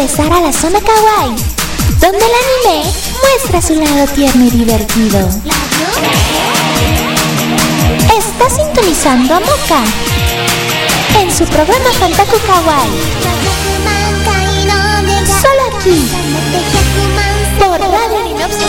regresar a la zona kawaii, donde el anime muestra su lado tierno y divertido. Está sintonizando a Moka en su programa Fantaku Kawaii, solo aquí, por Radio Linopsis.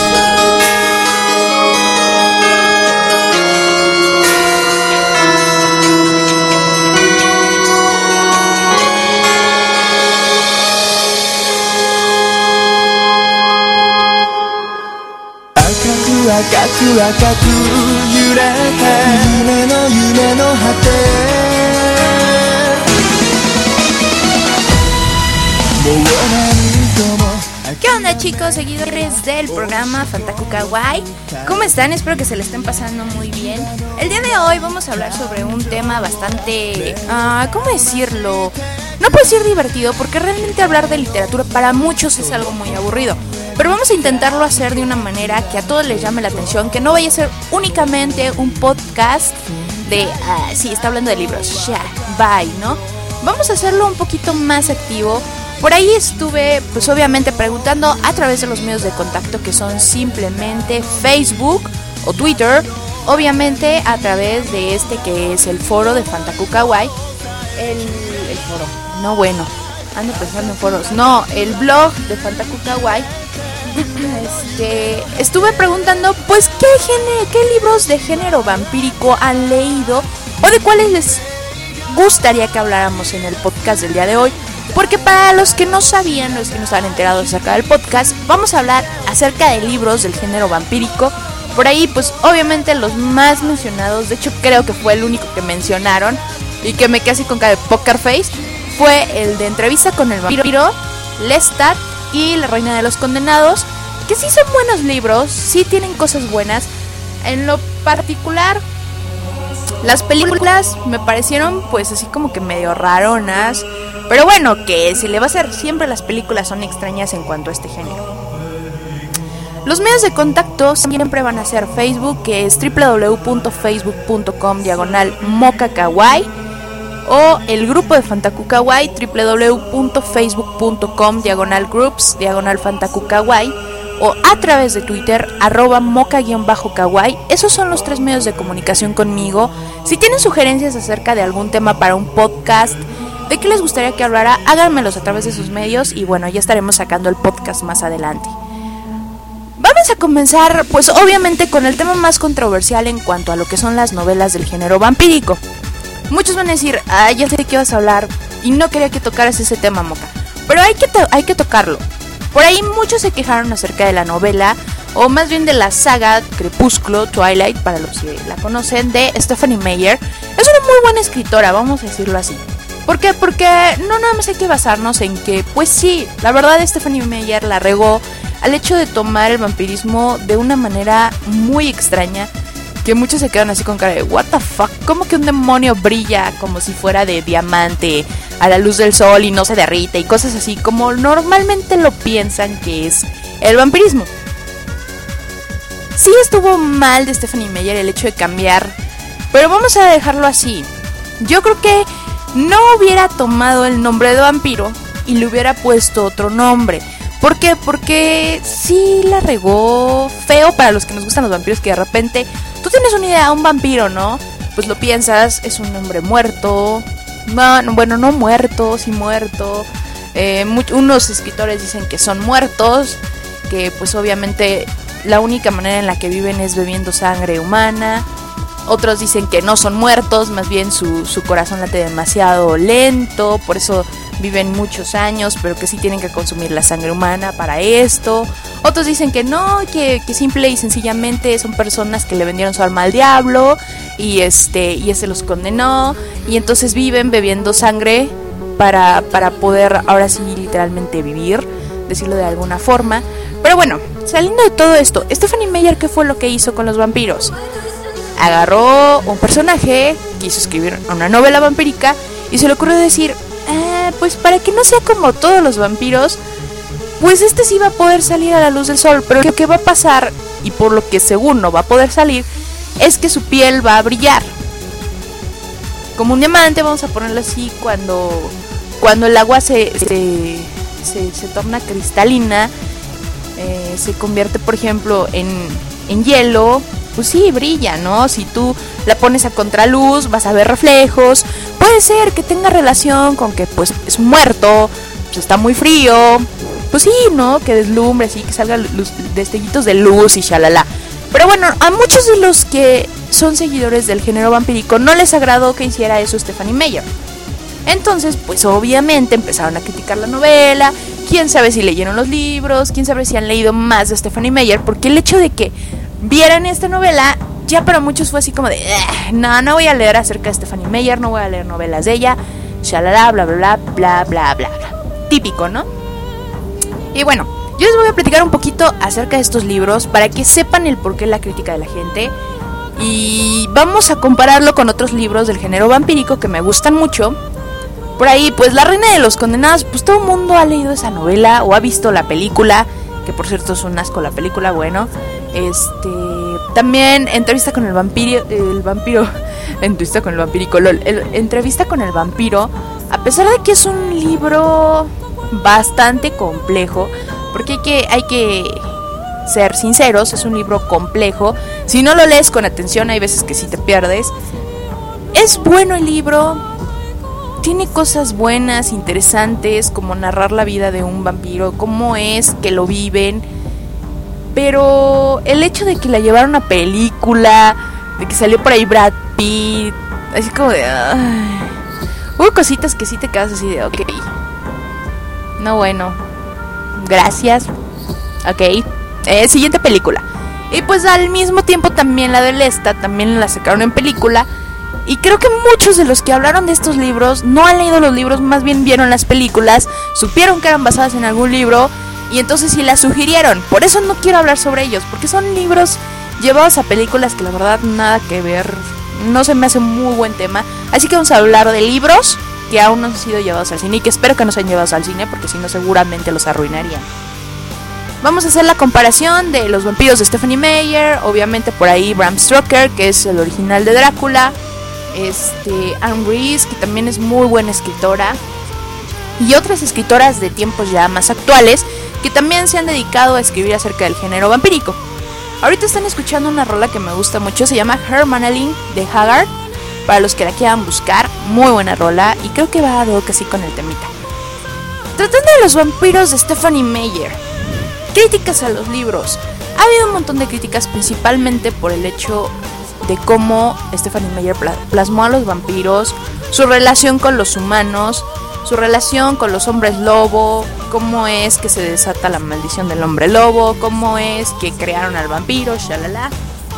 ¿Qué onda, chicos, seguidores del programa Fantaku Kawaii? ¿Cómo están? Espero que se le estén pasando muy bien. El día de hoy vamos a hablar sobre un tema bastante... ¿cómo decirlo? No puedo decir divertido, porque realmente hablar de literatura para muchos es algo muy aburrido. Pero vamos a intentarlo hacer de una manera que a todos les llame la atención, que no vaya a ser únicamente un podcast de, sí, está hablando de libros, ya, bye, ¿no? Vamos a hacerlo un poquito más activo. Por ahí estuve, pues obviamente preguntando a través de los medios de contacto que son simplemente Facebook o Twitter, obviamente a través de este que es el foro de Fantaku Kawaii, el foro, no bueno, ando pensando en foros, no, el blog de Fantaku Kawaii. Estuve preguntando pues qué libros de género vampírico han leído o de cuáles les gustaría que habláramos en el podcast del día de hoy. Porque para los que no sabían, los que no estaban enterados acerca del podcast, vamos a hablar acerca de libros del género vampírico. Por ahí pues obviamente los más mencionados, de hecho creo que fue el único que mencionaron y que me quedé así con cara de poker face, fue el de Entrevista con el vampiro, Lestat y La Reina de los Condenados, que sí son buenos libros, sí tienen cosas buenas. En lo particular, las películas me parecieron pues así como que medio raronas, pero bueno, que se le va a hacer, siempre las películas son extrañas en cuanto a este género. Los medios de contacto siempre van a ser Facebook, que es www.facebook.com/Moka-Kawaii, o el grupo de Fantaku Kawaii, www.facebook.com/groups/Fantaku Kawaii, o a través de Twitter, @Moka_Kawaii. Esos son los 3 medios de comunicación conmigo. Si tienen sugerencias acerca de algún tema para un podcast, de qué les gustaría que hablara, háganmelos a través de sus medios y bueno, ya estaremos sacando el podcast más adelante. Vamos a comenzar pues obviamente con el tema más controversial en cuanto a lo que son las novelas del género vampírico. Muchos van a decir, ya sé de qué vas a hablar y no quería que tocaras ese tema, Moka, pero hay que tocarlo. Por ahí muchos se quejaron acerca de la novela, o más bien de la saga Crepúsculo, Twilight, para los que la conocen, de Stephenie Meyer. Es una muy buena escritora, vamos a decirlo así. ¿Por qué? Porque no nada más hay que basarnos en que, pues sí, la verdad Stephenie Meyer la regó al hecho de tomar el vampirismo de una manera muy extraña, que muchos se quedan así con cara de what the fuck, ¿cómo que un demonio brilla como si fuera de diamante a la luz del sol y no se derrite y cosas así como normalmente lo piensan que es el vampirismo? Sí estuvo mal de Stephenie Meyer el hecho de cambiar, pero vamos a dejarlo así. Yo creo que no hubiera tomado el nombre de vampiro y le hubiera puesto otro nombre. ¿Por qué? Porque sí la regó feo para los que nos gustan los vampiros, que de repente tú tienes una idea, un vampiro, ¿no? Pues lo piensas, es un hombre muerto. Bueno, no muerto, sí muerto. Unos escritores dicen que son muertos, que pues obviamente la única manera en la que viven es bebiendo sangre humana. Otros dicen que no son muertos, más bien su corazón late demasiado lento, por eso viven muchos años, pero que sí tienen que consumir la sangre humana para esto. Otros dicen que no, que simple y sencillamente son personas que le vendieron su alma al diablo y ese los condenó, y entonces viven bebiendo sangre para poder ahora sí literalmente vivir, decirlo de alguna forma. Pero bueno, saliendo de todo esto, Stephenie Meyer, ¿qué fue lo que hizo con los vampiros? Agarró un personaje, quiso escribir una novela vampírica y se le ocurrió decir, pues para que no sea como todos los vampiros, pues sí va a poder salir a la luz del sol, pero lo que va a pasar, y por lo que según no va a poder salir, es que su piel va a brillar como un diamante, vamos a ponerlo así, cuando el agua se se torna cristalina, se convierte, por ejemplo, en hielo, pues sí, brilla, ¿no? Si tú la pones a contraluz, vas a ver reflejos. Puede ser que tenga relación con que, pues, es un muerto, pues está muy frío. Pues sí, ¿no? Que deslumbre, así, que salga destellitos de luz y shalala. Pero bueno, a muchos de los que son seguidores del género vampírico no les agradó que hiciera eso Stephenie Meyer. Entonces, pues obviamente empezaron a criticar la novela. Quién sabe si leyeron los libros, quién sabe si han leído más de Stephenie Meyer, porque el hecho de que vieran esta novela ya para muchos fue así como de no voy a leer acerca de Stephenie Meyer, no voy a leer novelas de ella, shalala, bla bla bla bla bla bla bla. Típico, ¿no? Y bueno, yo les voy a platicar un poquito acerca de estos libros para que sepan el porqué de la crítica de la gente. Y vamos a compararlo con otros libros del género vampírico que me gustan mucho. Por ahí, pues La Reina de los Condenados, pues todo el mundo ha leído esa novela o ha visto la película, que por cierto es un asco la película, bueno. También Entrevista con el vampiro, Entrevista con el vampírico, Entrevista con el vampiro, a pesar de que es un libro bastante complejo, porque hay que ser sinceros, es un libro complejo. Si no lo lees con atención, hay veces que sí te pierdes. Es bueno el libro, tiene cosas buenas, interesantes, como narrar la vida de un vampiro, cómo es que lo viven. Pero el hecho de que la llevaron a película, de que salió por ahí Brad Pitt, así como de hubo cositas que sí te quedas así de ok, no, bueno, gracias, ok. Siguiente película. Y pues al mismo tiempo también la de Lestat, también la sacaron en película. Y creo que muchos de los que hablaron de estos libros no han leído los libros, más bien vieron las películas, supieron que eran basadas en algún libro y entonces sí las sugirieron. Por eso no quiero hablar sobre ellos, porque son libros llevados a películas que la verdad nada que ver, no se me hace muy buen tema. Así que vamos a hablar de libros que aún no han sido llevados al cine y que espero que no sean llevados al cine, porque si no seguramente los arruinarían. Vamos a hacer la comparación de los vampiros de Stephenie Meyer, obviamente por ahí Bram Stoker, que es el original de Drácula, Anne Rice, que también es muy buena escritora, y otras escritoras de tiempos ya más actuales que también se han dedicado a escribir acerca del género vampírico. Ahorita están escuchando una rola que me gusta mucho, se llama Her Mannequin de Haggard, para los que la quieran buscar, muy buena rola, y creo que va a casi con el temita. Tratando de los vampiros de Stephenie Meyer, críticas a los libros. Ha habido un montón de críticas, principalmente por el hecho de cómo Stephenie Meyer plasmó a los vampiros, su relación con los humanos, su relación con los hombres lobo, cómo es que se desata la maldición del hombre lobo, cómo es que crearon al vampiro, shalala.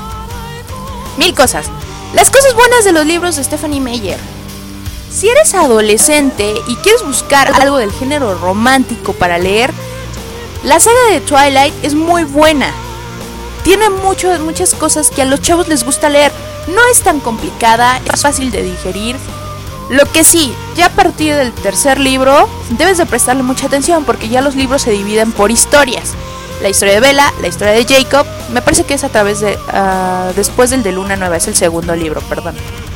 Mil cosas. Las cosas buenas de los libros de Stephenie Meyer. Si eres adolescente y quieres buscar algo del género romántico para leer, la saga de Twilight es muy buena. Tiene muchas cosas que a los chavos les gusta leer. No es tan complicada, es fácil de digerir. Lo que sí, ya a partir del tercer libro debes de prestarle mucha atención, porque ya los libros se dividen por historias. La historia de Bella, la historia de Jacob, me parece que es a través de después del de Luna Nueva, es el segundo libro, perdón.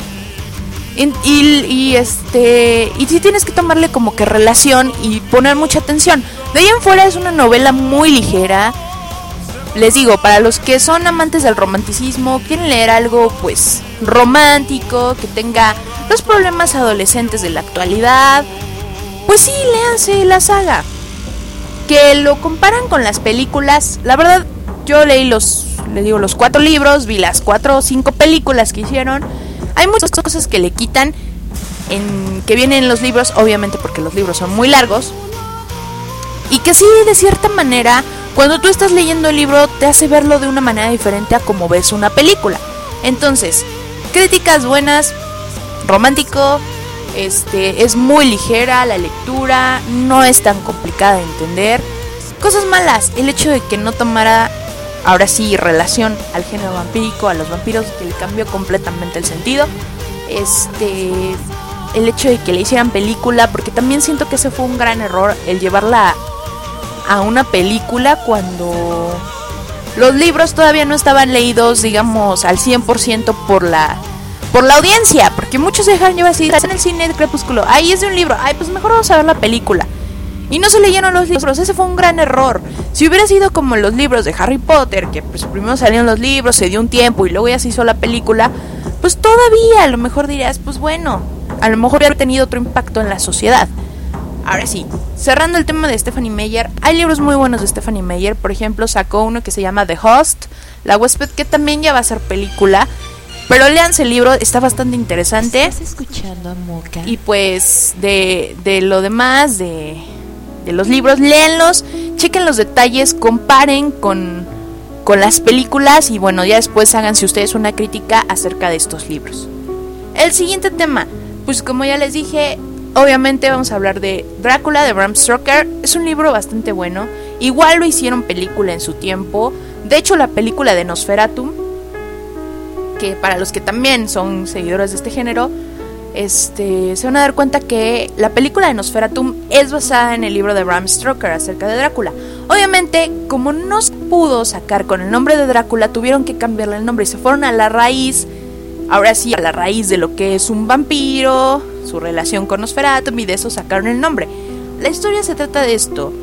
Y sí tienes que tomarle como que relación y poner mucha atención. De ahí en fuera es una novela muy ligera. Les digo, para los que son amantes del romanticismo, quieren leer algo pues romántico, que tenga los problemas adolescentes de la actualidad, pues sí, léanse la saga. Que lo comparan con las películas, la verdad yo leí los 4 libros, vi las 4 o 5 películas que hicieron. Hay muchas cosas que le quitan que vienen en los libros, obviamente porque los libros son muy largos, y que sí, de cierta manera, cuando tú estás leyendo el libro te hace verlo de una manera diferente a como ves una película. Entonces, críticas buenas, romántico, es muy ligera la lectura, no es tan complicada de entender. Cosas malas, el hecho de que no tomara ahora sí relación al género vampírico, a los vampiros, que le cambió completamente el sentido. El hecho de que le hicieran película, porque también siento que ese fue un gran error, el llevarla a una película cuando los libros todavía no estaban leídos, digamos, al 100% por la audiencia, porque muchos se dejaron llevar así, en el cine de Crepúsculo, ahí es de un libro, ay, pues mejor vamos a ver la película. y no se leyeron los libros. Ese fue un gran error. Si hubiera sido como los libros de Harry Potter, que pues primero salieron los libros, se dio un tiempo y luego ya se hizo la película, pues todavía a lo mejor dirías, pues bueno, a lo mejor hubiera tenido otro impacto en la sociedad. Ahora sí, cerrando el tema de Stephenie Meyer, hay libros muy buenos de Stephenie Meyer. Por ejemplo, sacó uno que se llama The Host, La Huésped, que también ya va a ser película. Pero léanse el libro, está bastante interesante. ¿Estás escuchando a Moca? Y pues de lo demás, de los libros, léanlos, chequen los detalles, comparen con las películas y bueno, ya después háganse ustedes una crítica acerca de estos libros. El siguiente tema, pues como ya les dije, obviamente vamos a hablar de Drácula de Bram Stoker. Es un libro bastante bueno. Igual lo hicieron película en su tiempo. De hecho, la película de Nosferatu, que para los que también son seguidores de este género, se van a dar cuenta que la película de Nosferatu es basada en el libro de Bram Stoker acerca de Drácula. Obviamente, como no se pudo sacar con el nombre de Drácula, tuvieron que cambiarle el nombre y se fueron a la raíz. Ahora sí, a la raíz de lo que es un vampiro, su relación con Nosferatu, y de eso sacaron el nombre. La historia se trata de esto.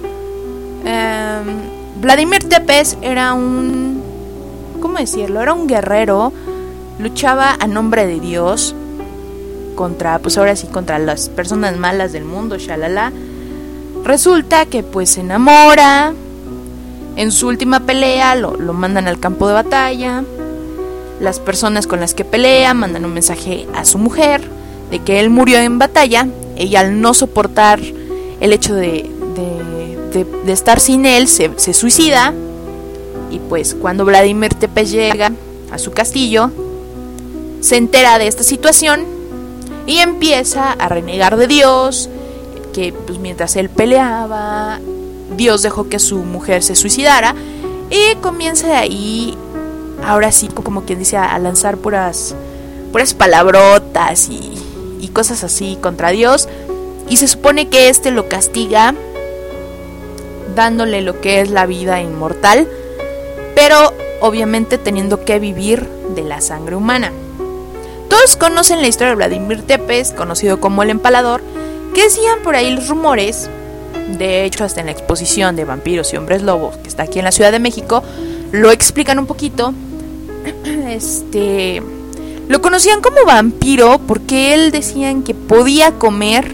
Vladimir Tepes era un... ¿cómo decirlo? Era un guerrero. Luchaba a nombre de Dios contra, pues ahora sí, contra las personas malas del mundo, shalala. Resulta que pues se enamora. En su última pelea lo mandan al campo de batalla. Las personas con las que pelea mandan un mensaje a su mujer de que él murió en batalla. Ella, al no soportar el hecho de estar sin él, se suicida. Y pues cuando Vladimir Tepes llega a su castillo, se entera de esta situación y empieza a renegar de Dios, que pues mientras él peleaba, Dios dejó que su mujer se suicidara, y comienza de ahí, ahora sí, como quien dice, a lanzar puras palabrotas y cosas así contra Dios, y se supone que lo castiga dándole lo que es la vida inmortal, pero obviamente teniendo que vivir de la sangre humana. Todos conocen la historia de Vladimir Tepes, conocido como el Empalador, que decían por ahí los rumores, de hecho hasta en la exposición de vampiros y hombres lobos que está aquí en la Ciudad de México, lo explican un poquito. Lo conocían como vampiro porque él decían que podía comer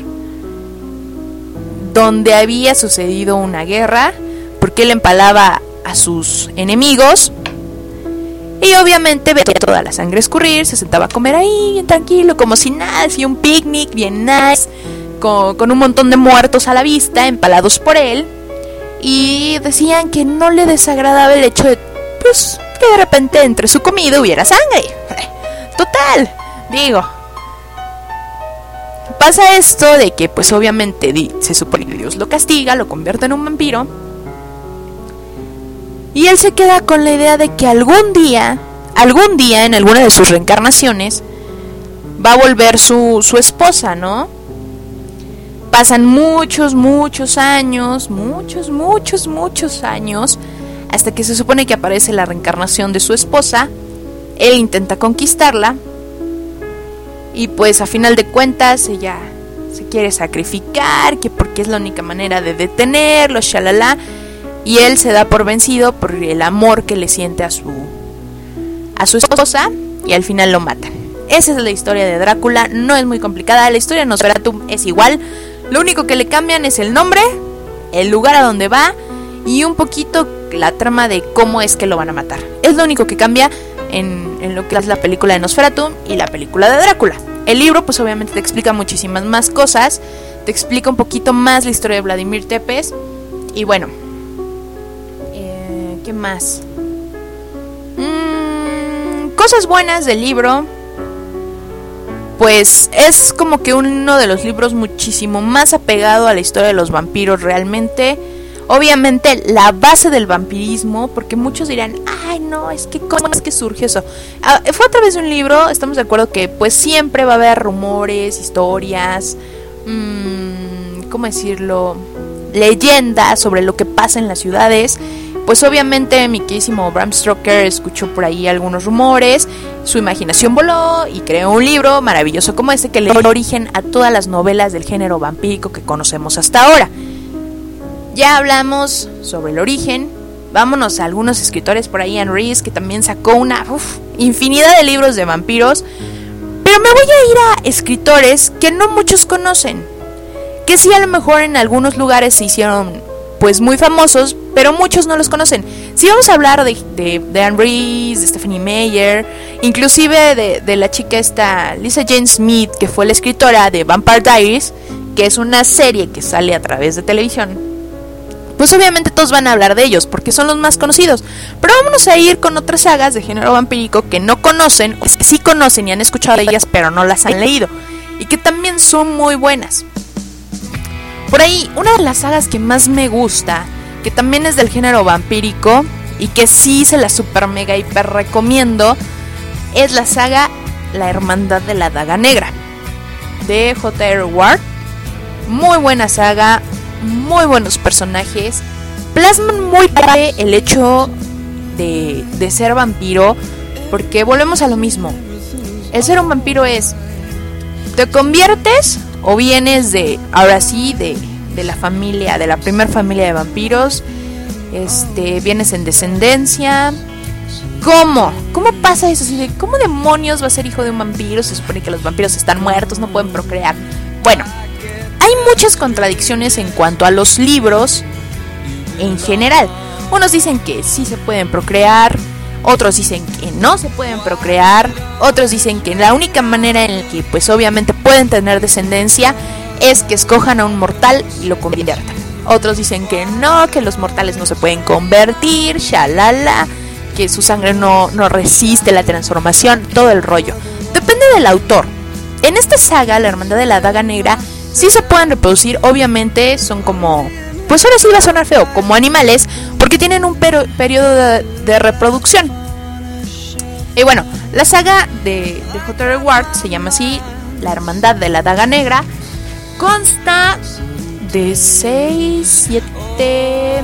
donde había sucedido una guerra, porque él empalaba a sus enemigos. Y obviamente veía toda la sangre escurrir, se sentaba a comer ahí bien tranquilo, como si nada, hacía un picnic bien nice, con un montón de muertos a la vista, empalados por él. Y decían que no le desagradaba el hecho de, pues, que de repente entre su comida hubiera sangre. Total, digo, pasa esto de que pues obviamente se supone que Dios lo castiga, lo convierte en un vampiro. Y él se queda con la idea de que algún día, en alguna de sus reencarnaciones, va a volver su esposa, ¿no? Pasan muchos años, hasta que se supone que aparece la reencarnación de su esposa. Él intenta conquistarla, y pues a final de cuentas ella se quiere sacrificar, que porque es la única manera de detenerlo, shalala. Y él se da por vencido por el amor que le siente a su esposa, y al final lo matan. Esa es la historia de Drácula, no es muy complicada. La historia de Nosferatu es igual, lo único que le cambian es el nombre, el lugar a donde va y un poquito la trama de cómo es que lo van a matar. Es lo único que cambia en lo que es la película de Nosferatu y la película de Drácula. El libro pues obviamente te explica muchísimas más cosas, te explica un poquito más la historia de Vladimir Tepes. Y bueno, ¿qué más? Cosas buenas del libro. Pues es como que uno de los libros muchísimo más apegado a la historia de los vampiros realmente. Obviamente la base del vampirismo, porque muchos dirán, ay no, es que ¿cómo es que surgió eso? Fue a través de un libro. Estamos de acuerdo que pues siempre va a haber rumores, historias, ¿cómo decirlo? Leyendas sobre lo que pasa en las ciudades. Pues obviamente mi queridísimo Bram Stoker escuchó por ahí algunos rumores, su imaginación voló y creó un libro maravilloso como este que le dio origen a todas las novelas del género vampírico que conocemos hasta ahora. Ya hablamos sobre el origen. Vámonos a algunos escritores por ahí. Anne Rice, que también sacó una infinidad de libros de vampiros. Pero me voy a ir a escritores que no muchos conocen, que sí a lo mejor en algunos lugares se hicieron pues muy famosos, pero muchos no los conocen. Si vamos a hablar de Anne Rice, de Stephenie Meyer, inclusive de la chica esta Lisa Jane Smith, que fue la escritora de Vampire Diaries, que es una serie que sale a través de televisión, pues obviamente todos van a hablar de ellos porque son los más conocidos. Pero vámonos a ir con otras sagas de género vampírico que no conocen, o que sí conocen y han escuchado de ellas pero no las han leído, y que también son muy buenas. Por ahí, una de las sagas que más me gusta, que también es del género vampírico y que sí se la super mega hiper recomiendo, es la saga La Hermandad de la Daga Negra, de J.R. Ward. Muy buena saga, muy buenos personajes, plasman muy bien el hecho de ser vampiro, porque volvemos a lo mismo. El ser un vampiro es, te conviertes o vienes de, ahora sí, de la familia, de la primer familia de vampiros, vienes en descendencia. ¿Cómo pasa eso? ¿Cómo demonios va a ser hijo de un vampiro? Se supone que los vampiros están muertos, no pueden procrear. Bueno, hay muchas contradicciones en cuanto a los libros en general. Unos dicen que sí se pueden procrear, otros dicen que no se pueden procrear, otros dicen que la única manera en la que pues obviamente pueden tener descendencia es que escojan a un mortal y lo conviertan. Otros dicen que no, que los mortales no se pueden convertir, shalala, que su sangre no resiste la transformación, todo el rollo. Depende del autor. En esta saga, La Hermandad de la Daga Negra, sí se pueden reproducir, obviamente son como, pues ahora sí va a sonar feo, como animales, porque tienen un periodo de reproducción. Y bueno, la saga de J.R. Ward se llama así, La Hermandad de la Daga Negra. Consta de 6, 7...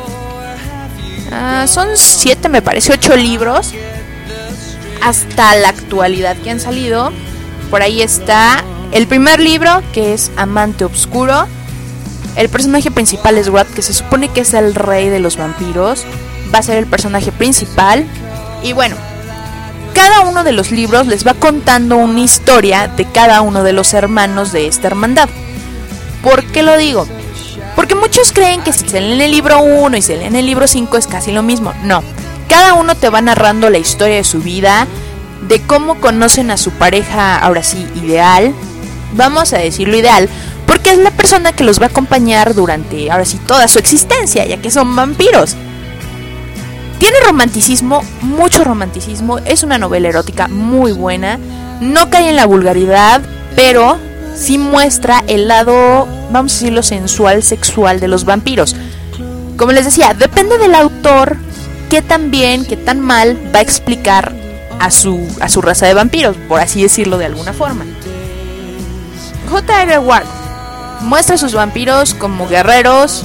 son 7 me parece, 8 libros hasta la actualidad que han salido. Por ahí está el primer libro, que es Amante Obscuro. El personaje principal es Ward, que se supone que es el rey de los vampiros. Va a ser el personaje principal. Y bueno, cada uno de los libros les va contando una historia de cada uno de los hermanos de esta hermandad. ¿Por qué lo digo? Porque muchos creen que si se leen el libro 1 y se leen el libro 5 es casi lo mismo. No, cada uno te va narrando la historia de su vida, de cómo conocen a su pareja, ahora sí, ideal. Vamos a decirlo ideal, porque es la persona que los va a acompañar durante, ahora sí, toda su existencia, ya que son vampiros. Tiene romanticismo, mucho romanticismo, es una novela erótica muy buena, no cae en la vulgaridad, pero sí muestra el lado, vamos a decirlo, sensual, sexual de los vampiros. Como les decía, depende del autor qué tan bien, qué tan mal va a explicar a su raza de vampiros, por así decirlo de alguna forma. J.R. Ward muestra a sus vampiros como guerreros,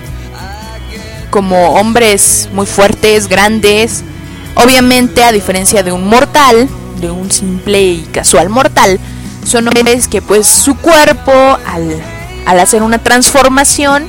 como hombres muy fuertes, grandes. Obviamente, a diferencia de un mortal, de un simple y casual mortal, son hombres que pues su cuerpo al hacer una transformación,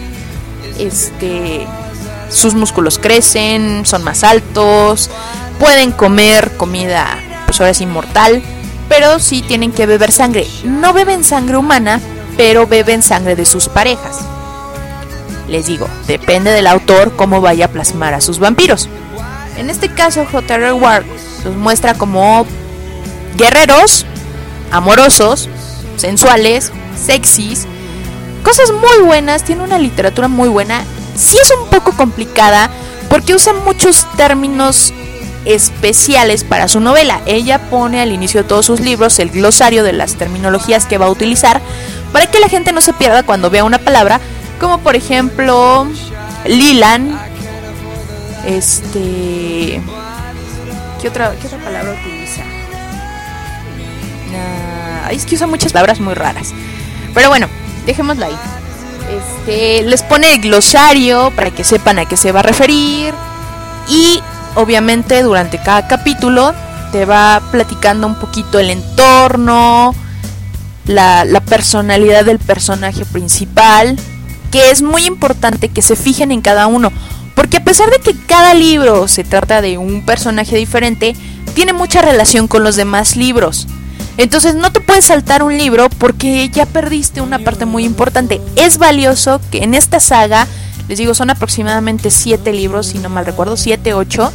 sus músculos crecen, son más altos, pueden comer comida pues ahora es inmortal, pero sí tienen que beber sangre. No beben sangre humana, pero beben sangre de sus parejas. Les digo, depende del autor cómo vaya a plasmar a sus vampiros. En este caso, J.R. Ward los muestra como guerreros, amorosos, sensuales, sexys, cosas muy buenas, tiene una literatura muy buena. Sí es un poco complicada porque usa muchos términos especiales para su novela. Ella pone al inicio de todos sus libros el glosario de las terminologías que va a utilizar para que la gente no se pierda cuando vea una palabra, como por ejemplo Lilan, ¿qué otra palabra utiliza? Es que usa muchas palabras muy raras, pero bueno, dejémoslo ahí. Les pone el glosario para que sepan a qué se va a referir, y obviamente durante cada capítulo te va platicando un poquito el entorno, la personalidad del personaje principal, que es muy importante que se fijen en cada uno, porque a pesar de que cada libro se trata de un personaje diferente, tiene mucha relación con los demás libros. Entonces no te puedes saltar un libro porque ya perdiste una parte muy importante. Es valioso que en esta saga, les digo, son aproximadamente 7 libros, si no mal recuerdo, 7, 8,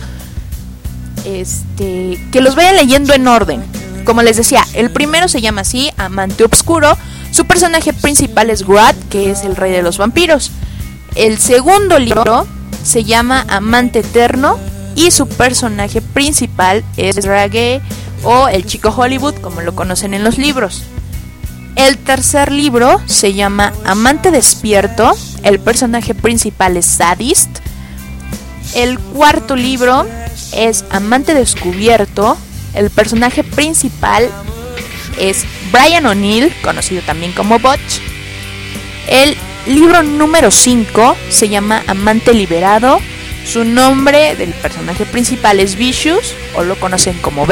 que los vayan leyendo en orden. Como les decía, el primero se llama así, Amante Obscuro. Su personaje principal es Gruat, que es el rey de los vampiros. El segundo libro se llama Amante Eterno y su personaje principal es Rage, o el chico Hollywood, como lo conocen en los libros. El tercer libro se llama Amante Despierto. El personaje principal es Sadist. El cuarto libro es Amante Descubierto. El personaje principal es Brian O'Neill, conocido también como Butch. El libro número 5 se llama Amante Liberado. Su nombre del personaje principal es Vicious, o lo conocen como B.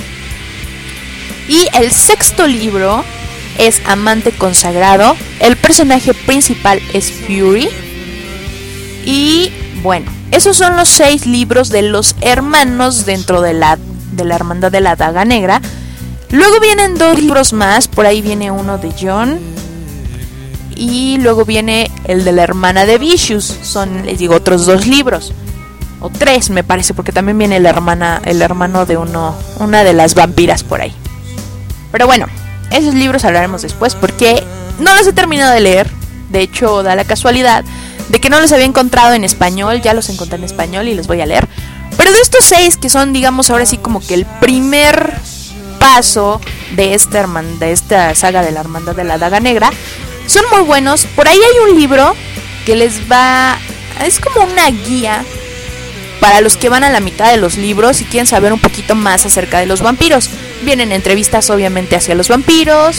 Y el sexto libro es Amante Consagrado. El personaje principal es Fury. Y bueno, esos son los 6 libros de los hermanos dentro de la Hermandad de la Daga Negra. Luego vienen 2 libros más. Por ahí viene uno de John. Y luego viene el de la hermana de Vicious. Son, les digo, otros 2 libros. O 3 me parece, porque también viene el hermano de una de las vampiras por ahí. Pero bueno, esos libros hablaremos después porque no los he terminado de leer. De hecho, da la casualidad de que no los había encontrado en español. Ya los encontré en español y los voy a leer. Pero de estos 6 que son, digamos, ahora sí como que el primer paso de esta saga de la Hermandad de la Daga Negra, son muy buenos. Por ahí hay un libro que les va... es como una guía para los que van a la mitad de los libros y quieren saber un poquito más acerca de los vampiros. Vienen entrevistas obviamente hacia los vampiros,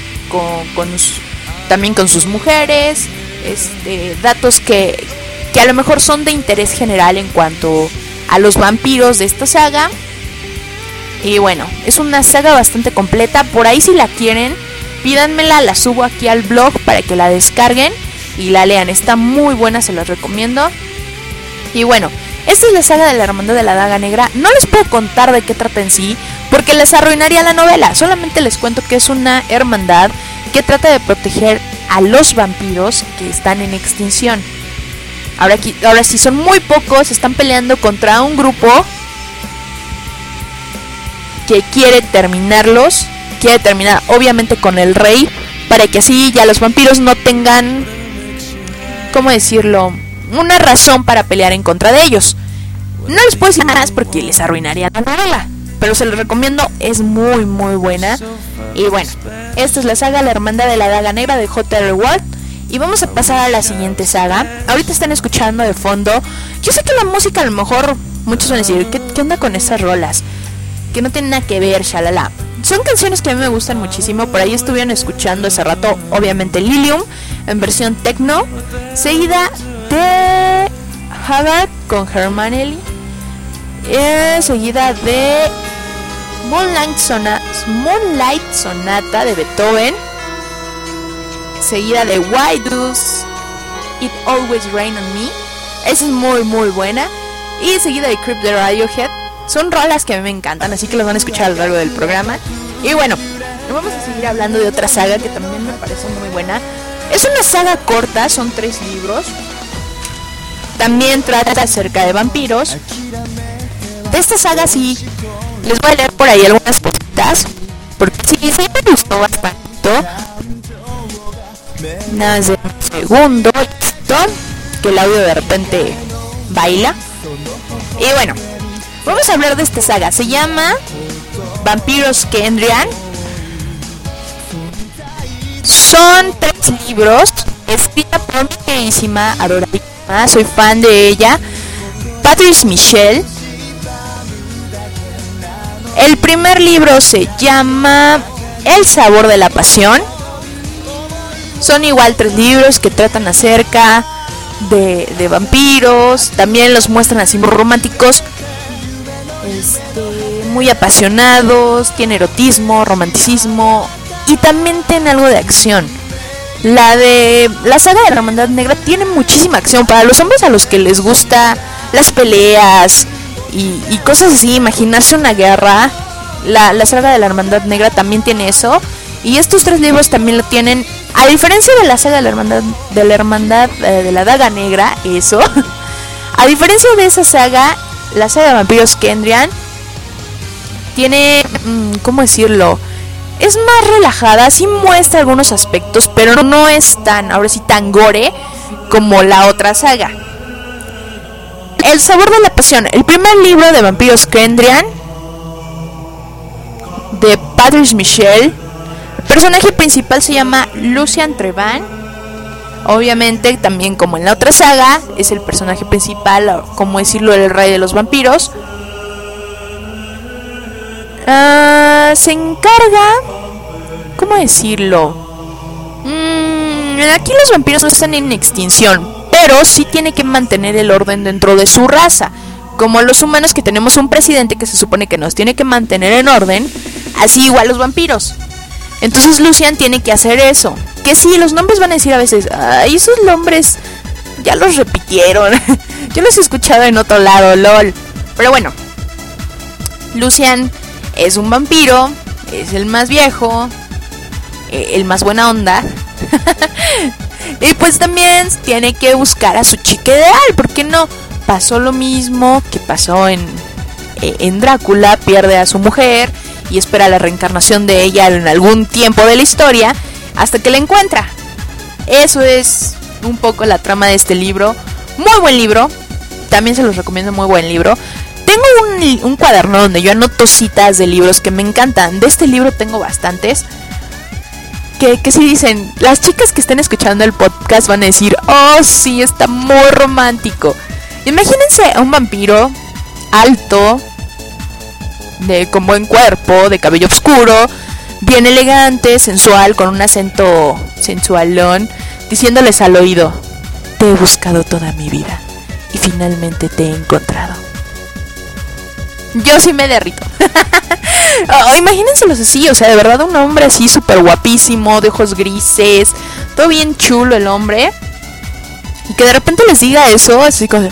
también con sus mujeres, datos que a lo mejor son de interés general en cuanto a los vampiros de esta saga. Y bueno, es una saga bastante completa. Por ahí si la quieren, pídanmela, la subo aquí al blog para que la descarguen y la lean. Está muy buena, se las recomiendo. Y bueno, esta es la saga de la Hermandad de la Daga Negra. No les puedo contar de qué trata en sí, porque les arruinaría la novela. Solamente les cuento que es una hermandad que trata de proteger a los vampiros que están en extinción. Ahora sí, son muy pocos, están peleando contra un grupo que quiere terminar obviamente con el rey, para que así ya los vampiros no tengan, ¿cómo decirlo?, una razón para pelear en contra de ellos. No les puedo decir más porque les arruinaría la novela, pero se los recomiendo, es muy muy buena. Y bueno, esta es la saga La Hermandad de la Daga Negra de J.R. Walt. Y vamos a pasar a la siguiente saga. Ahorita están escuchando de fondo, yo sé que la música a lo mejor muchos van a decir, ¿qué onda con esas rolas? Que no tienen nada que ver, shalala. Son canciones que a mí me gustan muchísimo. Por ahí estuvieron escuchando hace rato, obviamente, Lilium en versión techno, seguida de Haggard con Hermanelli, seguida de Moonlight Sonata de Beethoven, seguida de Why Does It Always Rain on Me, esa es muy muy buena, y seguida de Creep de Radiohead. Son rolas que a mí me encantan, así que las van a escuchar a lo largo del programa. Y bueno, vamos a seguir hablando de otra saga que también me parece muy buena. Es una saga corta, son 3 libros. También trata acerca de vampiros. De esta saga sí les voy a leer por ahí algunas cositas, porque sí me gustó bastante. Nada de un segundo, que el audio de repente baila. Y bueno, vamos a hablar de esta saga. Se llama Vampiros Kendrian. Son 3 libros, escrita por mi queridísima, adoradísima, soy fan de ella, Patrice Michel. El primer libro se llama El Sabor de la Pasión. Son igual 3 libros que tratan acerca de vampiros. También los muestran así muy románticos, muy apasionados. Tiene erotismo, romanticismo y también tiene algo de acción. La saga de la Hermandad Negra tiene muchísima acción. Para los hombres a los que les gusta las peleas y cosas así, imaginarse una guerra, la saga de la Hermandad Negra también tiene eso. Y estos 3 libros también lo tienen. A diferencia de la saga de la Hermandad de la Daga Negra, eso. A diferencia de esa saga, la saga de vampiros Kandrian tiene, ¿cómo decirlo? Es más relajada, sí muestra algunos aspectos, pero no es tan, ahora sí, tan gore como la otra saga. El sabor de la pasión, el primer libro de vampiros Kandrian, de Patrice Michel. El personaje principal se llama Lucian Trevan. Obviamente, también como en la otra saga, es el personaje principal, como decirlo, el rey de los vampiros. Se encarga, ¿cómo decirlo? Aquí los vampiros no están en extinción, pero sí tiene que mantener el orden dentro de su raza. Como los humanos, que tenemos un presidente que se supone que nos tiene que mantener en orden, así igual los vampiros. Entonces Lucian tiene que hacer eso. Que sí, los nombres van a decir a veces, ay, esos nombres ya los repitieron. Yo los he escuchado en otro lado, lol. Pero bueno, Lucian es un vampiro, es el más viejo, el más buena onda. Y pues también tiene que buscar a su chica ideal, ¿por qué no? Pasó lo mismo que pasó en Drácula, pierde a su mujer y espera la reencarnación de ella en algún tiempo de la historia hasta que la encuentra. Eso es un poco la trama de este libro. Muy buen libro, también se los recomiendo, muy buen libro. Tengo un cuaderno donde yo anoto citas de libros que me encantan. De este libro tengo bastantes. Que si dicen, las chicas que estén escuchando el podcast van a decir, oh sí, está muy romántico. Imagínense a un vampiro alto, con buen cuerpo, de cabello oscuro, bien elegante, sensual, con un acento sensualón, diciéndoles al oído, te he buscado toda mi vida y finalmente te he encontrado. Yo sí me derrito. Imagínenselos así, o sea, de verdad un hombre así súper guapísimo, de ojos grises, todo bien chulo el hombre, y que de repente les diga eso, así como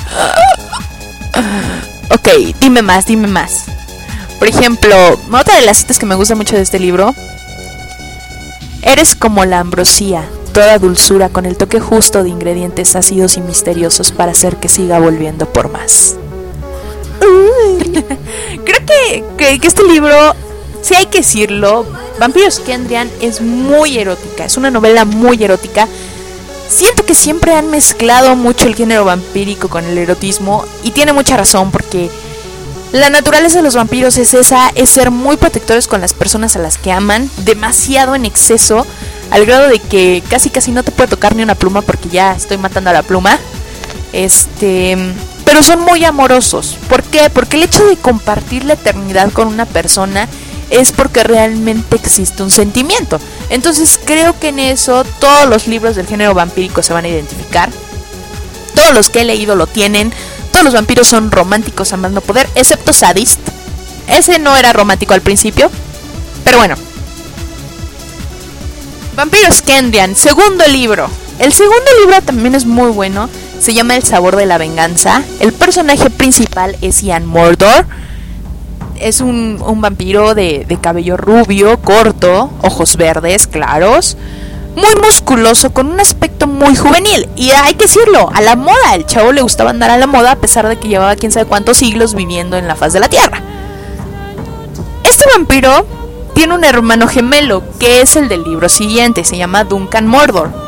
ok, dime más. Por ejemplo, otra de las citas que me gusta mucho de este libro: eres como la ambrosía, toda dulzura, con el toque justo de ingredientes ácidos y misteriosos para hacer que siga volviendo por más. Creo que este libro, sí hay que decirlo, Vampiros Kandrian es muy erótica, es una novela muy erótica. Siento que siempre han mezclado mucho el género vampírico con el erotismo, y tiene mucha razón, porque la naturaleza de los vampiros es esa, es ser muy protectores con las personas a las que aman, demasiado en exceso, al grado de que casi no te puede tocar ni una pluma porque ya estoy matando a la pluma. Pero son muy amorosos. ¿Por qué? Porque el hecho de compartir la eternidad con una persona es porque realmente existe un sentimiento. Entonces creo que en eso todos los libros del género vampírico se van a identificar. Todos los que he leído lo tienen. Todos los vampiros son románticos a más no poder, excepto Sadist. Ese no era romántico al principio, pero bueno. Vampiros Kandrian, segundo libro. El segundo libro también es muy bueno. Se llama El sabor de la venganza. El personaje principal es Ian Mordor. Es un vampiro de cabello rubio, corto, ojos verdes, claros, muy musculoso, con un aspecto muy juvenil. Y hay que decirlo, a la moda. El chavo le gustaba andar a la moda, a pesar de que llevaba quién sabe cuántos siglos viviendo en la faz de la tierra. Este vampiro tiene un hermano gemelo, que es el del libro siguiente. Se llama Duncan Mordor.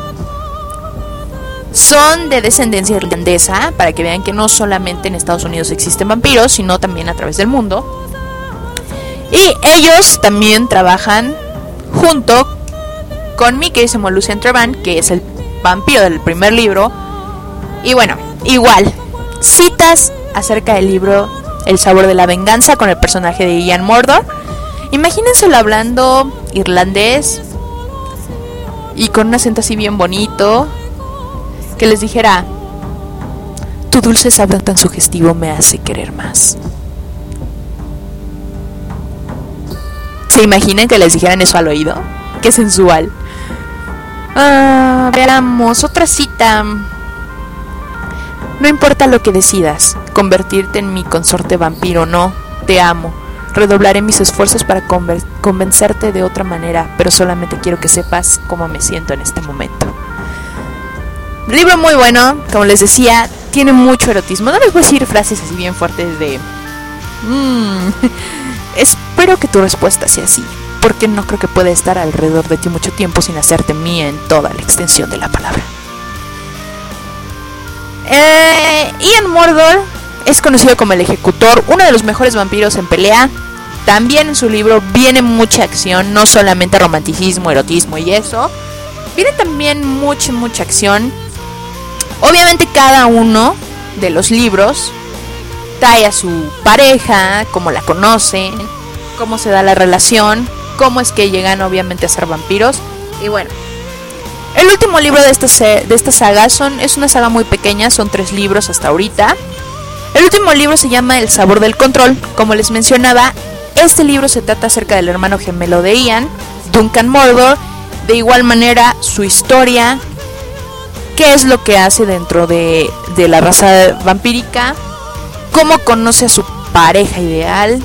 Son de descendencia irlandesa, para que vean que no solamente en Estados Unidos existen vampiros, sino también a través del mundo. Y ellos también trabajan junto con mi queridísimo Lucian Trevan, que es el vampiro del primer libro. Y bueno, igual, citas acerca del libro El sabor de la venganza con el personaje de Ian Mordor. Imagínenselo hablando irlandés y con un acento así bien bonito, que les dijera, tu dulce sabor tan sugestivo me hace querer más. ¿Se imaginan que les dijeran eso al oído? Qué sensual. Veamos, otra cita. No importa lo que decidas, convertirte en mi consorte vampiro, no, te amo. Redoblaré mis esfuerzos para convencerte de otra manera, pero solamente quiero que sepas cómo me siento en este momento. Libro muy bueno, como les decía, tiene mucho erotismo. No les voy a decir frases así bien fuertes de... Espero que tu respuesta sea así, porque no creo que pueda estar alrededor de ti mucho tiempo sin hacerte mía en toda la extensión de la palabra. Ian Mordor es conocido como el ejecutor, uno de los mejores vampiros en pelea. También en su libro viene mucha acción, no solamente romanticismo, erotismo y eso. Viene también mucha acción. Obviamente cada uno de los libros trae a su pareja, cómo la conocen, cómo se da la relación, cómo es que llegan obviamente a ser vampiros. Y bueno, el último libro de esta saga es una saga muy pequeña, son 3 libros hasta ahorita. El último libro se llama El sabor del control. Como les mencionaba, este libro se trata acerca del hermano gemelo de Ian, Duncan Mordor. De igual manera, su historia, qué es lo que hace dentro de la raza vampírica, cómo conoce a su pareja ideal.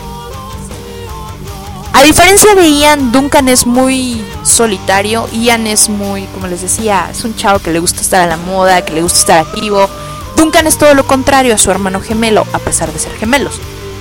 A diferencia de Ian, Duncan es muy solitario. Ian es muy, como les decía, es un chavo que le gusta estar a la moda, que le gusta estar activo. Duncan es todo lo contrario a su hermano gemelo, a pesar de ser gemelos.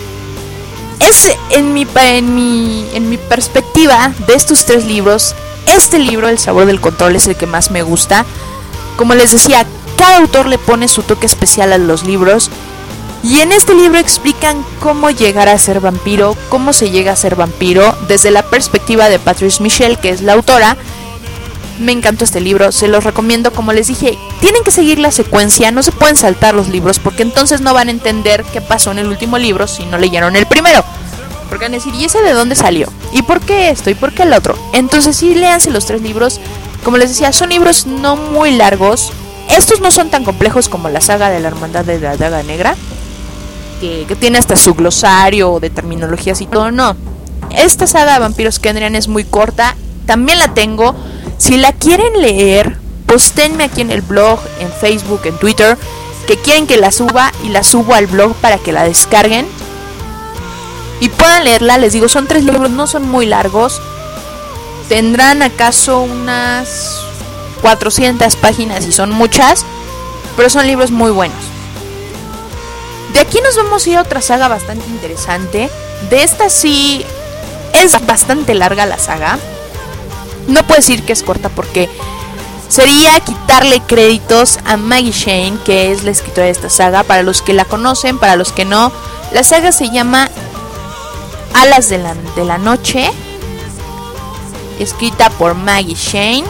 En mi perspectiva de estos 3 libros, este libro, El sabor del control, es el que más me gusta. Como les decía, cada autor le pone su toque especial a los libros. Y en este libro explican cómo llegar a ser vampiro, cómo se llega a ser vampiro, desde la perspectiva de Patrice Michel, que es la autora. Me encantó este libro, se los recomiendo. Como les dije, tienen que seguir la secuencia, no se pueden saltar los libros, porque entonces no van a entender qué pasó en el último libro si no leyeron el primero. Porque van a decir, ¿y ese de dónde salió? ¿Y por qué esto? ¿Y por qué el otro? Entonces sí, léanse los 3 libros. Como les decía, son libros no muy largos. Estos no son tan complejos como la saga de la Hermandad de la Daga Negra, que tiene hasta su glosario de terminologías y todo. No, esta saga de Vampiros Kendrian es muy corta. También la tengo. Si la quieren leer, postenme aquí en el blog, en Facebook, en Twitter, que quieren que la suba, y la subo al blog para que la descarguen y puedan leerla. Les digo, son 3 libros, no son muy largos. Tendrán acaso unas 400 páginas y son muchas, pero son libros muy buenos. De aquí nos vamos a ir a otra saga bastante interesante. De esta sí es bastante larga la saga. No puedo decir que es corta porque sería quitarle créditos a Maggie Shane, que es la escritora de esta saga. Para los que la conocen, para los que no, la saga se llama Alas de la Noche, escrita por Maggie Shane.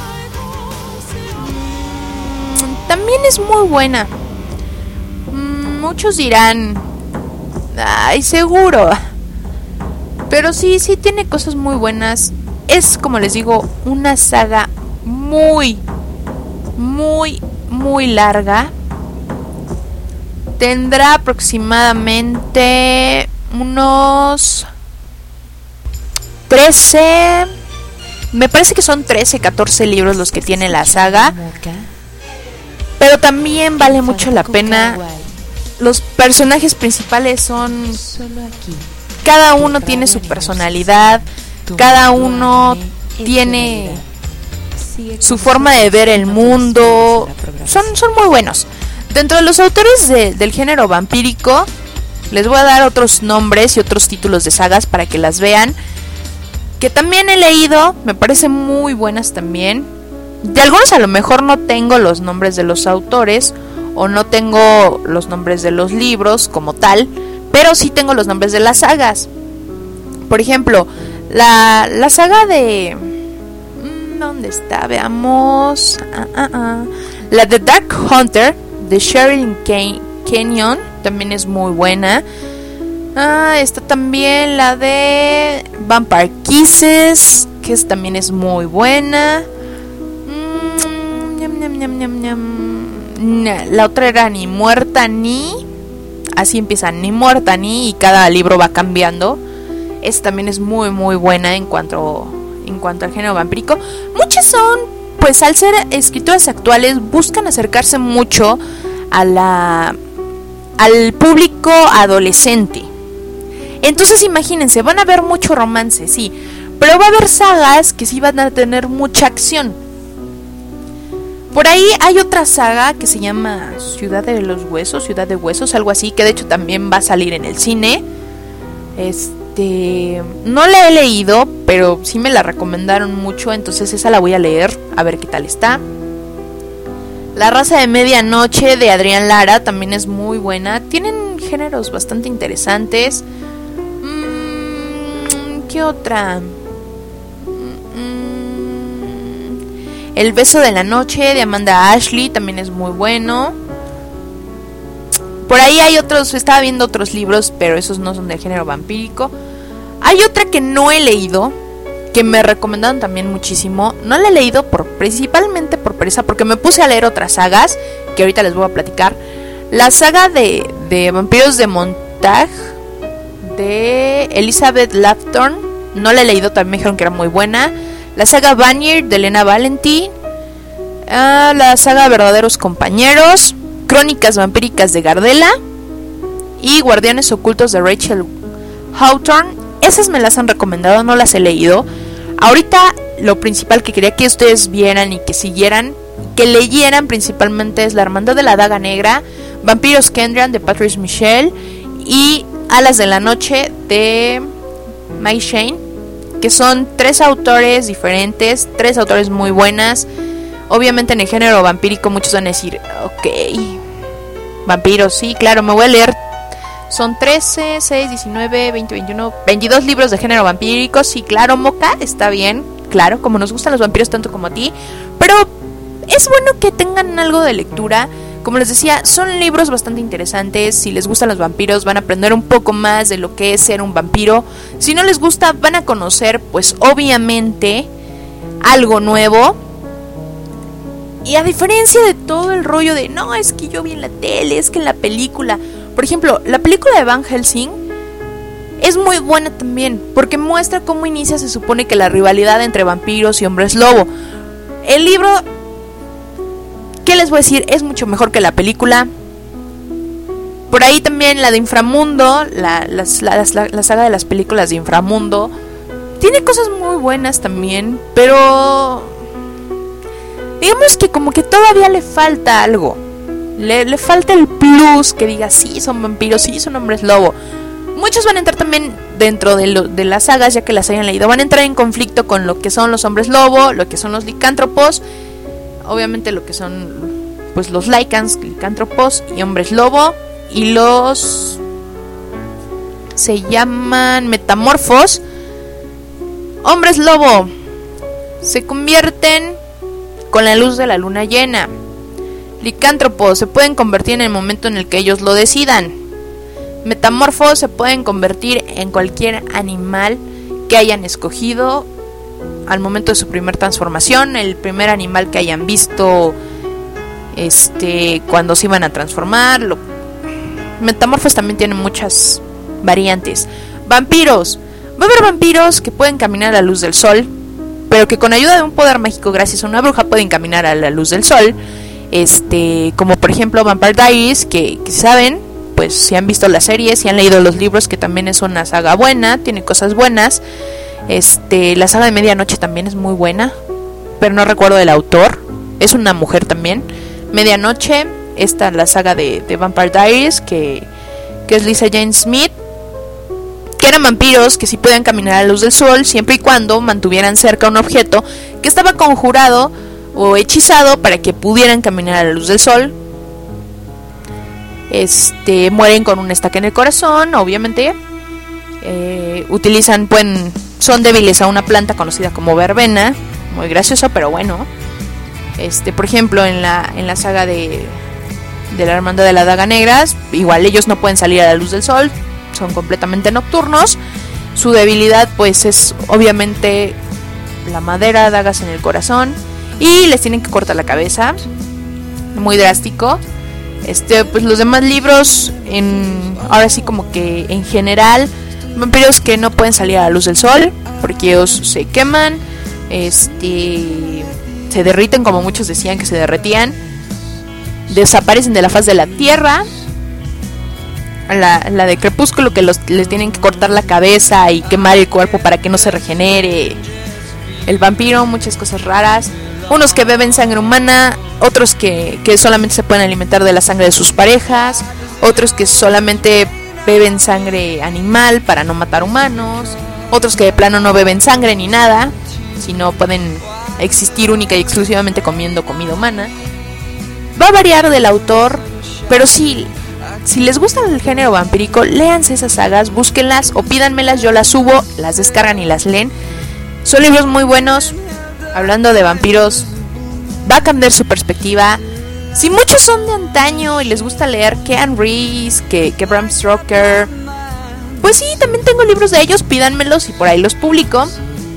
También es muy buena. Muchos dirán, ay, seguro, pero sí tiene cosas muy buenas. Es, como les digo, una saga muy larga. Tendrá aproximadamente unos 13, me parece que son 13, 14 libros los que tiene la saga. Pero también vale mucho la pena. Los personajes principales son... cada uno tiene su personalidad, cada uno tiene su forma de ver el mundo. Son muy buenos. Dentro de los autores del género vampírico, les voy a dar otros nombres y otros títulos de sagas para que las vean, que también he leído, me parecen muy buenas también. De algunos a lo mejor no tengo los nombres de los autores, o no tengo los nombres de los libros como tal, pero sí tengo los nombres de las sagas. Por ejemplo, la saga de... ¿dónde está? Veamos. La de Dark Hunter de Sherilyn Kenyon también es muy buena. Está también la de Vampire Kisses, que también es muy buena. La otra era Ni Muerta Ni. Así empieza, Ni Muerta Ni, y cada libro va cambiando. Esta también es muy buena en cuanto al género vampírico. Muchas son pues al ser escritoras actuales buscan acercarse mucho al público adolescente. Entonces imagínense, van a haber mucho romance, sí, pero va a haber sagas que sí van a tener mucha acción. Por ahí hay otra saga que se llama Ciudad de Huesos, algo así, que de hecho también va a salir en el cine. No la he leído, pero sí me la recomendaron mucho, entonces esa la voy a leer, a ver qué tal está. La raza de medianoche de Adrián Lara también es muy buena. Tienen géneros bastante interesantes. ¿Qué otra? El beso de la noche de Amanda Ashley también es muy bueno. Por ahí hay otros, estaba viendo otros libros, pero esos no son del género vampírico. Hay otra que no he leído, que me recomendaron también muchísimo. No la he leído principalmente por pereza, porque me puse a leer otras sagas, que ahorita les voy a platicar. La saga de Vampiros de Montague, de Elizabeth Lafton, no la he leído, también me dijeron que era muy buena. La saga Vanir de Elena Valentine. La saga Verdaderos Compañeros. Crónicas vampíricas de Gardela. Y Guardianes Ocultos de Rachel Hawthorne. Esas me las han recomendado, no las he leído. Ahorita lo principal que quería que ustedes vieran y que siguieran, que leyeran principalmente, es La Hermandad de la Daga Negra, Vampiros Kendrian de Patrice Michel y Alas de la Noche de Mai Shane, que son 3 autores diferentes, 3 autores muy buenas. Obviamente en el género vampírico muchos van a decir, ok, vampiros, sí, claro, me voy a leer. Son 13, 6, 19, 20, 21, 22 libros de género vampírico. Sí, claro, Moca, está bien. Claro, como nos gustan los vampiros tanto como a ti. Pero es bueno que tengan algo de lectura. Como les decía, son libros bastante interesantes. Si les gustan los vampiros, van a aprender un poco más de lo que es ser un vampiro. Si no les gusta, van a conocer, pues obviamente, algo nuevo. Y a diferencia de todo el rollo de, no, es que yo vi en la tele, es que en la película... Por ejemplo, la película de Van Helsing es muy buena también, porque muestra cómo inicia, se supone, que la rivalidad entre vampiros y hombres lobo. El libro, ¿qué les voy a decir? Es mucho mejor que la película. Por ahí también la de Inframundo, la saga de las películas de Inframundo, tiene cosas muy buenas también, pero digamos que como que todavía le falta algo. Le falta el plus que diga, sí, son vampiros, sí, son hombres lobo. Muchos van a entrar también dentro de las sagas, ya que las hayan leído. Van a entrar en conflicto con lo que son los hombres lobo, lo que son los licántropos. Obviamente lo que son, pues, los lycans, licántropos y hombres lobo. Y los... se llaman metamorfos. Hombres lobo se convierten con la luz de la luna llena. Licántropos se pueden convertir en el momento en el que ellos lo decidan. Metamorfos se pueden convertir en cualquier animal que hayan escogido al momento de su primer transformación. El primer animal que hayan visto cuando se iban a transformar. Metamorfos también tienen muchas variantes. Vampiros. Va a haber vampiros que pueden caminar a la luz del sol, pero que con ayuda de un poder mágico, gracias a una bruja, pueden caminar a la luz del sol. Como por ejemplo Vampire Diaries, que saben, pues si han visto la serie, si han leído los libros, que también es una saga buena, tiene cosas buenas. La saga de Medianoche también es muy buena, pero no recuerdo del autor, es una mujer también. Medianoche, la saga de Vampire Diaries, que es Lisa Jane Smith, que eran vampiros que sí podían caminar a la luz del sol, siempre y cuando mantuvieran cerca un objeto que estaba conjurado o hechizado para que pudieran caminar a la luz del sol. Mueren con una estaca en el corazón, obviamente. Son débiles a una planta conocida como verbena. Muy gracioso, pero bueno. Por ejemplo, en la saga de la Hermandad de la Daga Negra, igual ellos no pueden salir a la luz del sol, son completamente nocturnos. Su debilidad, pues, es obviamente la madera, dagas en el corazón. Y les tienen que cortar la cabeza. Muy drástico. Pues los demás libros, ahora sí como que en general, vampiros que no pueden salir a la luz del sol, porque ellos se queman, se se derriten, como muchos decían que se derretían, desaparecen de la faz de la tierra. La de Crepúsculo, que les tienen que cortar la cabeza y quemar el cuerpo para que no se regenere. El vampiro, muchas cosas raras. Unos que beben sangre humana, otros que solamente se pueden alimentar de la sangre de sus parejas, otros que solamente beben sangre animal para no matar humanos, otros que de plano no beben sangre ni nada, sino pueden existir única y exclusivamente comiendo comida humana. Va a variar del autor, pero sí, si les gusta el género vampírico, léanse esas sagas, búsquenlas o pídanmelas, yo las subo, las descargan y las leen. Son libros muy buenos. Hablando de vampiros, va a cambiar su perspectiva. Si muchos son de antaño y les gusta leer que Anne Rice, que Bram Stoker, pues sí, también tengo libros de ellos, pídanmelos y por ahí los publico.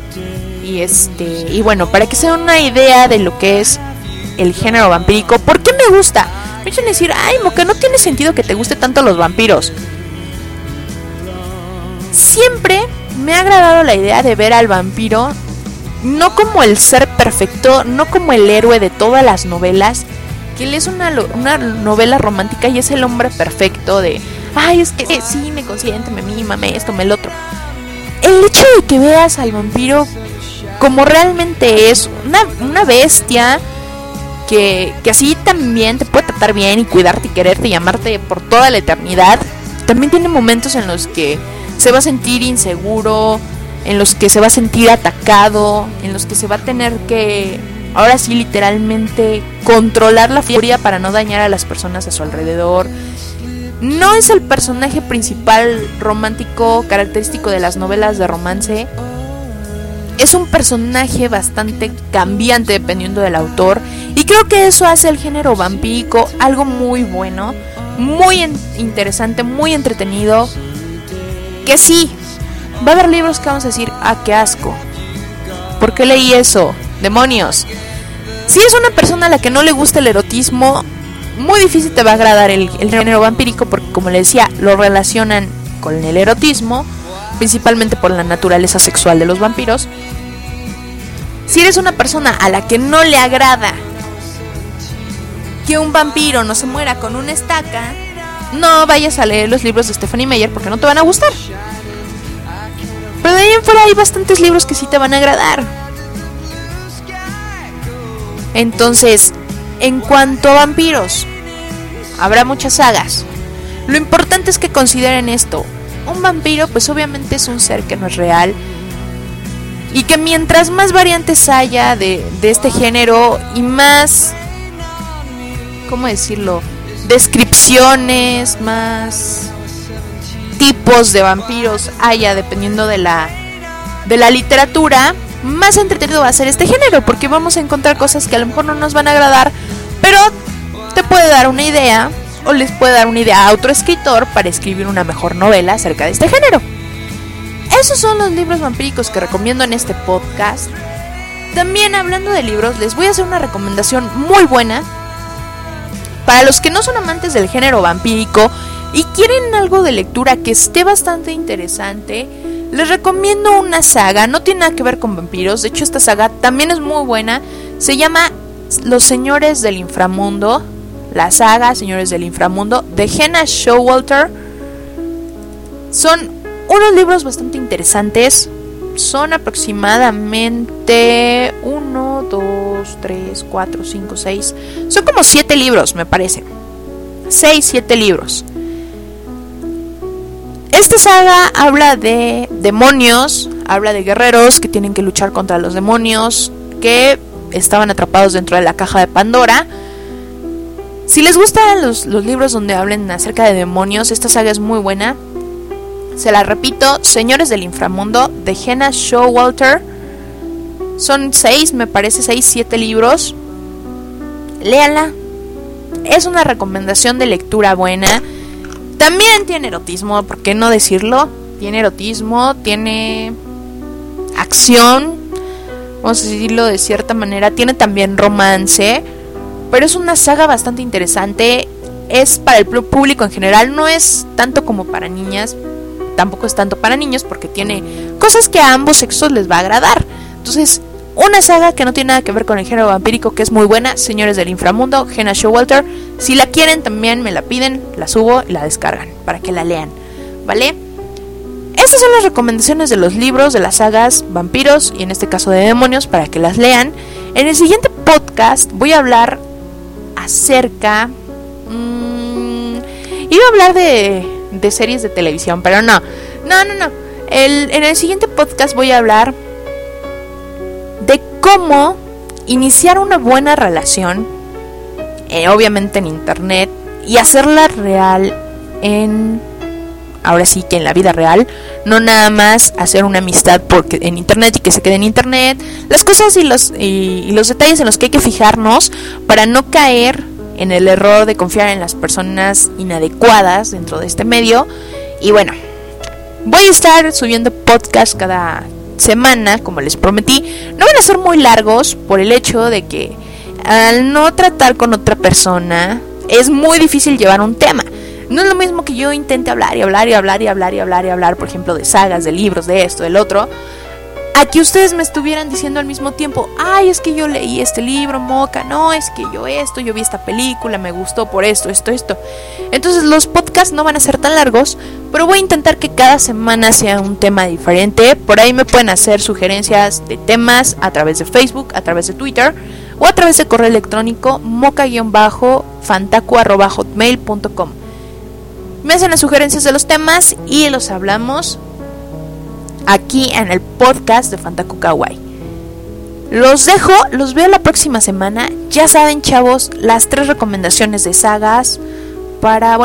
Y bueno, para que se den una idea de lo que es el género vampírico, ¿por qué me gusta? Me echan a decir, ay, Moca, no tiene sentido que te guste tanto los vampiros. Siempre me ha agradado la idea de ver al vampiro no como el ser perfecto, no como el héroe de todas las novelas, que él es una novela romántica y es el hombre perfecto de, ay, es que sí, me consiente, me mima, me esto, me el otro. El hecho de que veas al vampiro como realmente es una bestia que así también te puede tratar bien y cuidarte y quererte y amarte por toda la eternidad, también tiene momentos en los que se va a sentir inseguro, en los que se va a sentir atacado, en los que se va a tener que, ahora sí, literalmente controlar la furia para no dañar a las personas a su alrededor. No es el personaje principal romántico característico de las novelas de romance. Es un personaje bastante cambiante dependiendo del autor, y creo que eso hace el género vampírico algo muy bueno, muy interesante, muy entretenido. Que sí, va a haber libros que vamos a decir, ah, qué asco, ¿por qué leí eso? ¡Demonios! Si es una persona a la que no le gusta el erotismo, muy difícil te va a agradar el género vampírico, porque como le decía, lo relacionan con el erotismo, principalmente por la naturaleza sexual de los vampiros. Si eres una persona a la que no le agrada que un vampiro no se muera con una estaca, no vayas a leer los libros de Stephanie Meyer porque no te van a gustar. Pero de ahí en fuera hay bastantes libros que sí te van a agradar. Entonces, en cuanto a vampiros, habrá muchas sagas. Lo importante es que consideren esto. Un vampiro, pues obviamente es un ser que no es real, y que mientras más variantes haya de este género y más, ¿cómo decirlo?, descripciones, más tipos de vampiros haya dependiendo de la literatura, más entretenido va a ser este género, porque vamos a encontrar cosas que a lo mejor no nos van a agradar, pero te puede dar una idea, o les puede dar una idea a otro escritor para escribir una mejor novela acerca de este género. Esos son los libros vampíricos que recomiendo en este podcast. También, hablando de libros, les voy a hacer una recomendación muy buena para los que no son amantes del género vampírico y quieren algo de lectura que esté bastante interesante. Les recomiendo una saga, no tiene nada que ver con vampiros, de hecho esta saga también es muy buena. Se llama Los Señores del Inframundo, la saga Señores del Inframundo, de Jenna Showalter. Son unos libros bastante interesantes. Son aproximadamente 1, 2, 3, 4, 5, 6. Son como 7 libros, me parece. 6, 7 libros. Esta saga habla de demonios, habla de guerreros que tienen que luchar contra los demonios que estaban atrapados dentro de la caja de Pandora. Si les gustan los libros donde hablen acerca de demonios, esta saga es muy buena. Se la repito, Señores del Inframundo, de Jenna Showalter. Son 6, me parece, 6, 7 libros. Léanla. Es una recomendación de lectura buena. También tiene erotismo, ¿por qué no decirlo? Tiene erotismo, tiene acción, vamos a decirlo de cierta manera. Tiene también romance, pero es una saga bastante interesante. Es para el público en general, no es tanto como para niñas, tampoco es tanto para niños, porque tiene cosas que a ambos sexos les va a agradar. Entonces, una saga que no tiene nada que ver con el género vampírico, que es muy buena, Señores del Inframundo, Jenna Showalter. Si la quieren también me la piden, la subo y la descargan para que la lean, ¿vale? Estas son las recomendaciones de los libros, de las sagas vampiros y en este caso de demonios, para que las lean. En el siguiente podcast voy a hablar acerca... iba a hablar de series de televisión, pero no. En el siguiente podcast voy a hablar de cómo iniciar una buena relación, obviamente en internet, y hacerla real ahora sí que en la vida real, no nada más hacer una amistad porque en internet y que se quede en internet, las cosas y los detalles en los que hay que fijarnos para no caer en el error de confiar en las personas inadecuadas dentro de este medio. Y bueno, voy a estar subiendo podcast cada semana, como les prometí. No van a ser muy largos por el hecho de que al no tratar con otra persona es muy difícil llevar un tema. No es lo mismo que yo intente hablar, por ejemplo, de sagas, de libros, de esto, del otro, a que ustedes me estuvieran diciendo al mismo tiempo: ay, es que yo leí este libro, Moca, no, es que yo vi esta película, me gustó por esto. Entonces los podcasts no van a ser tan largos, pero voy a intentar que cada semana sea un tema diferente. Por ahí me pueden hacer sugerencias de temas a través de Facebook, a través de Twitter o a través de correo electrónico moca-fantaku@hotmail.com. Me hacen las sugerencias de los temas y los hablamos aquí en el podcast de Fantaku Kawaii. Los veo la próxima semana. Ya saben, chavos, las 4 recomendaciones de sagas para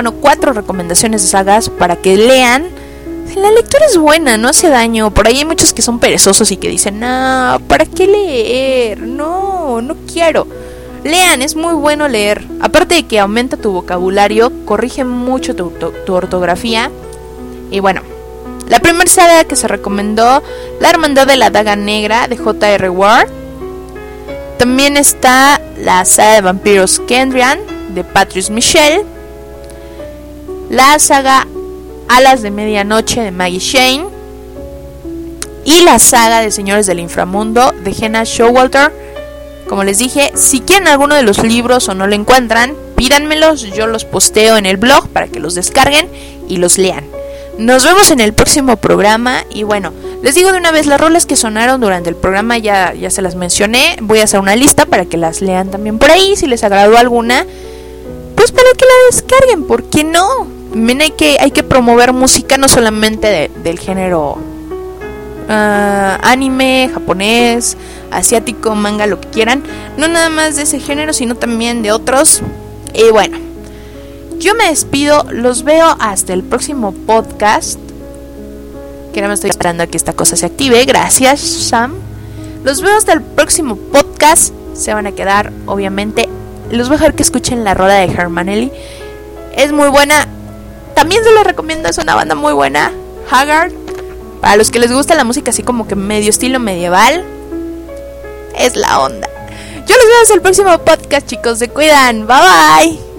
que lean. La lectura es buena, no hace daño. Por ahí hay muchos que son perezosos y que dicen: no, ¿para qué leer? No quiero. Lean, es muy bueno leer. Aparte de que aumenta tu vocabulario, corrige mucho tu ortografía. Y bueno, la primera saga que se recomendó, La Hermandad de la Daga Negra, de J.R. Ward. También está la saga de vampiros Kendrian, de Patrice Michel. La saga Alas de Medianoche, de Maggie Shane. Y la saga de Señores del Inframundo, de Jenna Showalter. Como les dije, si quieren alguno de los libros o no lo encuentran, pídanmelos, yo los posteo en el blog para que los descarguen y los lean. Nos vemos en el próximo programa. Y bueno, les digo de una vez, las rolas que sonaron durante el programa ya se las mencioné. Voy a hacer una lista para que las lean también por ahí. Si les agradó alguna, pues para que la descarguen, ¿por qué no? También hay que promover música, no solamente del género anime, japonés, asiático, manga, lo que quieran. No nada más de ese género, sino también de otros. Y bueno, yo me despido. Los veo hasta el próximo podcast, que ahora me estoy esperando a que esta cosa se active. Gracias, Sam. Los veo hasta el próximo podcast. Se van a quedar, obviamente. Los voy a dejar que escuchen la rola de Hermanelli. Es muy buena. También se la recomiendo, es una banda muy buena, Haggard. Para los que les gusta la música así como que medio estilo medieval, es la onda. Yo los veo hasta el próximo podcast, chicos. Se cuidan. Bye bye.